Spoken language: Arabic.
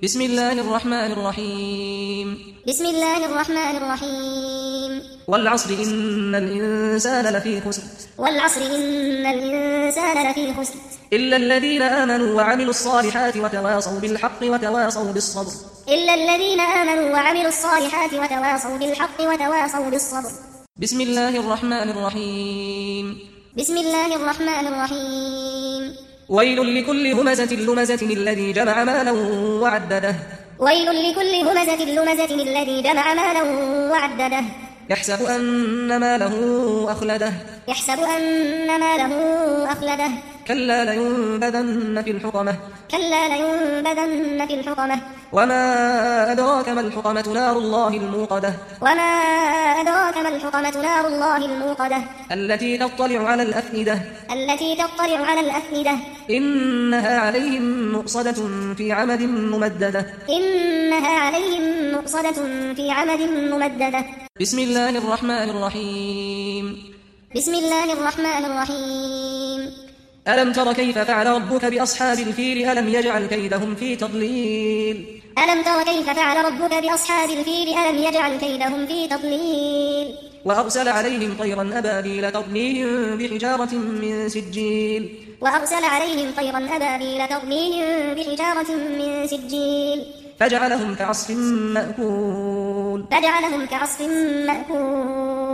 بسم الله الرحمن الرحيم بسم الله الرحمن الرحيم والعصر إن الإنسان لفي خسر والعصر إن الإنسان لفي خسر إلا الذين آمنوا وعملوا الصالحات وتواصوا بالحق وتواصوا بالصبر إلا الذين آمنوا وعملوا الصالحات وتواصوا بالحق وتواصوا بالصبر. بسم الله الرحمن الرحيم بسم الله الرحمن الرحيم ويل لكل همزة لمزة الذي جمع مالا وعدده ويل لكل همزة لمزة الذي جمع مالا وعدده يحسب أن ماله أخلده يحسب أن ماله أخلده كلا لينبذن في الحطمة كلا لينبذن في الحطمة وما أدراك ما الحطمة نار الله الموقدة وما أدراك ما الحطمة نار الله الموقدة التي تطلع على الأفئدة التي تطلع على الأفئدة إنها عليهم مؤصدة في عمد ممددة إنها عليهم مؤصدة في عمد ممددة. بسم الله الرحمن الرحيم بسم الله الرحمن الرحيم ألم تر كيف فعل ربك بأصحاب الفيل ألم يجعل كيدهم في تضليل ألم تر كيف فعل ربك بأصحاب الفيل ألم يجعل كيدهم في تضليل وأرسل عليهم طيرا أبابيل ترميهم بحجارة من سجيل وأرسل عليهم طيرا أبابيل ترميهم بحجارة من سجيل فجعلهم كعصف مأكول فجعلهم كعصف مأكول.